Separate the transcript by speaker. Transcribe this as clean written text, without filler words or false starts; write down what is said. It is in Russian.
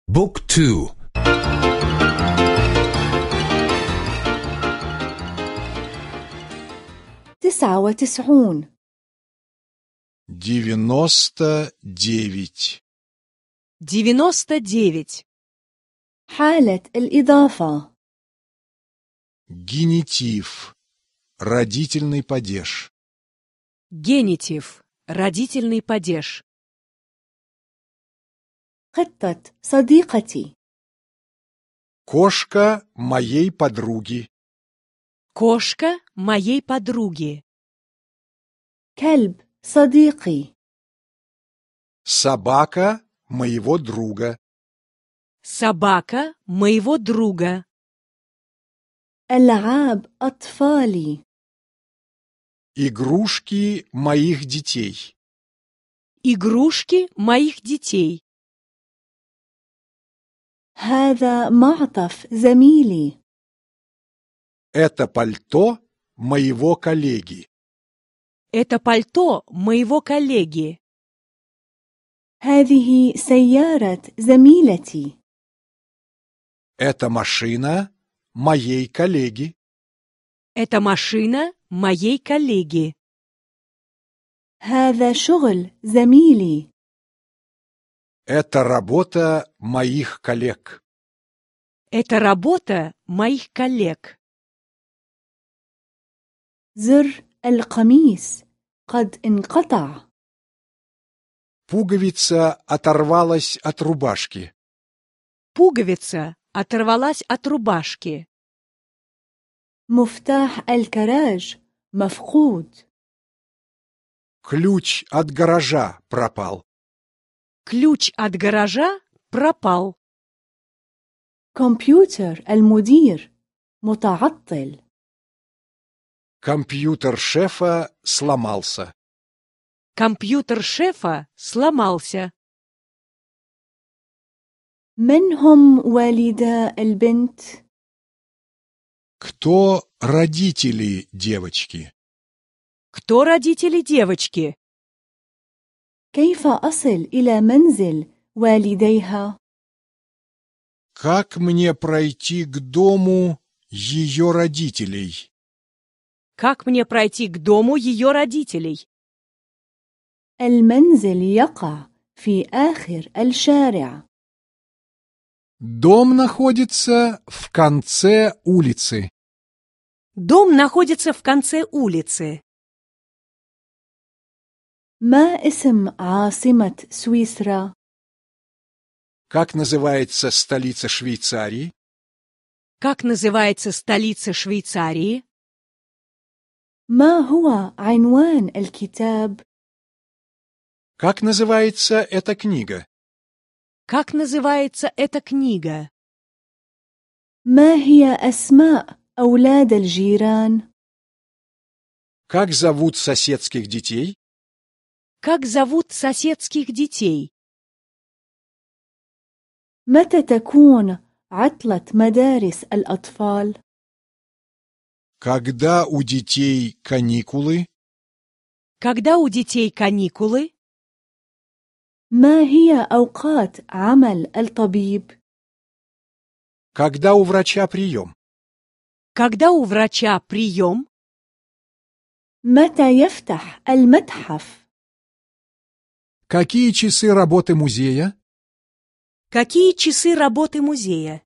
Speaker 1: بوك تو.
Speaker 2: 99.
Speaker 3: 99.
Speaker 4: 99.
Speaker 2: حالة الإضافة.
Speaker 3: Генитив. Родительный падеж.
Speaker 4: Генитив. Родительный падеж.
Speaker 2: قطة صديقتي.
Speaker 3: Кошка моей подруги.
Speaker 4: Кошка моей подруги.
Speaker 2: كلب صديقي.
Speaker 3: Собака моего друга.
Speaker 4: Собака моего друга.
Speaker 2: ألعاب أطفالي.
Speaker 3: Игрушки моих детей.
Speaker 4: Игрушки моих детей.
Speaker 2: هذا معطف زميلي.
Speaker 3: Это пальто моего коллеги.
Speaker 4: Это пальто моего коллеги.
Speaker 2: هذه سيارة زميلتي.
Speaker 3: Это машина моей коллеги.
Speaker 4: Это машина моей коллеги.
Speaker 2: هذا شغل زميلي.
Speaker 3: Это работа моих коллег.
Speaker 4: Это работа моих коллег.
Speaker 2: زر القميص قد انقطع.
Speaker 3: Пуговица оторвалась от рубашки.
Speaker 4: Пуговица оторвалась от рубашки.
Speaker 2: مفتاح الكراج مفقود.
Speaker 3: Ключ от гаража пропал.
Speaker 4: Ключ от гаража пропал.
Speaker 2: كمبيوتر المدير متعطل.
Speaker 3: Компьютер шефа сломался.
Speaker 4: Компьютер шефа сломался.
Speaker 2: من هم والدا البنت؟
Speaker 3: Кто родители девочки?
Speaker 4: Кто родители девочки?
Speaker 2: كيف أصل إلى منزل والديها؟
Speaker 3: Как мне пройти к дому ее родителей?
Speaker 4: Как мне пройти к дому ее родителей?
Speaker 2: المنزل يقع في آخر الشارع.
Speaker 3: Дом находится в конце улицы.
Speaker 4: Дом находится в конце улицы.
Speaker 2: ما اسم عاصمة سويسرا؟
Speaker 3: Как называется столица Швейцарии?
Speaker 4: Как называется столица Швейцарии?
Speaker 2: ما هو عنوان الكتاب؟
Speaker 3: Как называется эта книга?
Speaker 4: Как называется эта книга?
Speaker 2: ما هي أسماء أولاد الجيران؟
Speaker 3: Как зовут соседских детей?
Speaker 4: Как зовут соседских детей?
Speaker 2: متى تكون عطلة مدارس الأطفال؟
Speaker 3: Когда у детей каникулы?
Speaker 4: Когда у детей каникулы?
Speaker 2: ما هي أوقات عمل الطبيب؟
Speaker 3: Когда у врача прием?
Speaker 4: Когда у врача прием?
Speaker 2: متى يفتح المتحف؟
Speaker 3: Какие часы работы музея?
Speaker 4: Какие часы работы музея?